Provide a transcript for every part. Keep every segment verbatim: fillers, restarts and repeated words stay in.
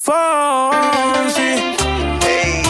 Fonsi. Hey.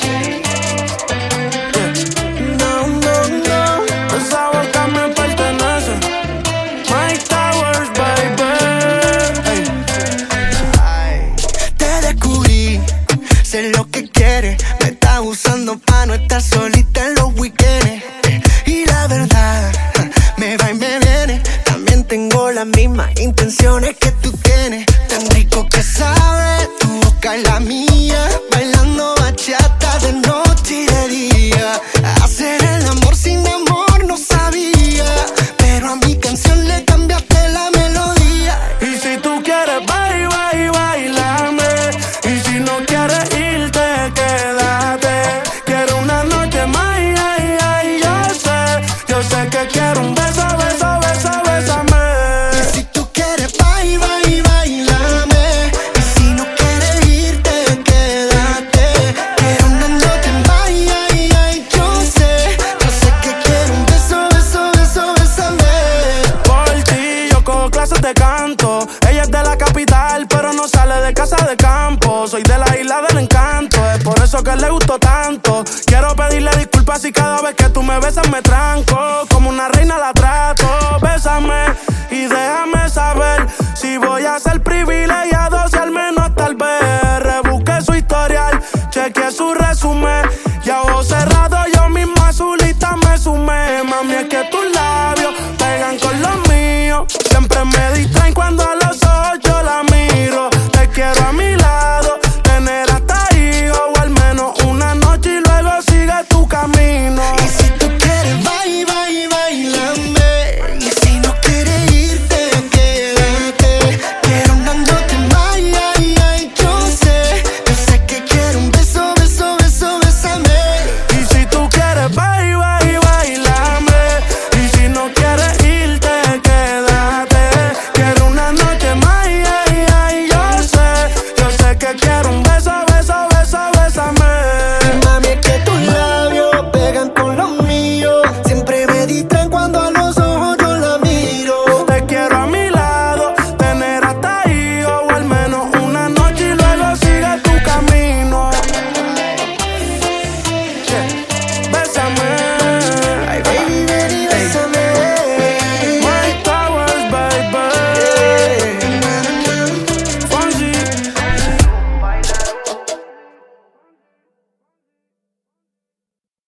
No, no, no, esa boca me pertenece. Mike Towers, baby. Hey. Ay. Te descubrí, sé lo que quieres. Me estás usando pa' no estar solita en los weekends. Y la verdad, me va y me viene. También tengo las mismas intenciones que tú tienes. Tan rico que sabe tu boca y la mía, bailando bachata de noche y de día. Hacer el amor sin amor no sabía, pero a mi canción le cambiaste la melodía. Y si tú quieres, bye, bye, bailame. Y si no quieres irte, quédate. Quiero una noche más, ay, ay, yo sé. Yo sé que quiero un beso, beso, beso, bésame. Y si tú quieres, bye, bye, bailame. Y si no quieres irte, quédate. Quiero una noche más, ay, ay, yo sé. Yo sé que quiero un beso, beso, beso, bésame. Por ti yo cojo clases de canto. Ella es de la capital, pero no sale de casa de campo. Soy de la isla del encanto, es por eso que le gustó tanto. Quiero pedirle disculpas si cada vez que tú me besas me tranco.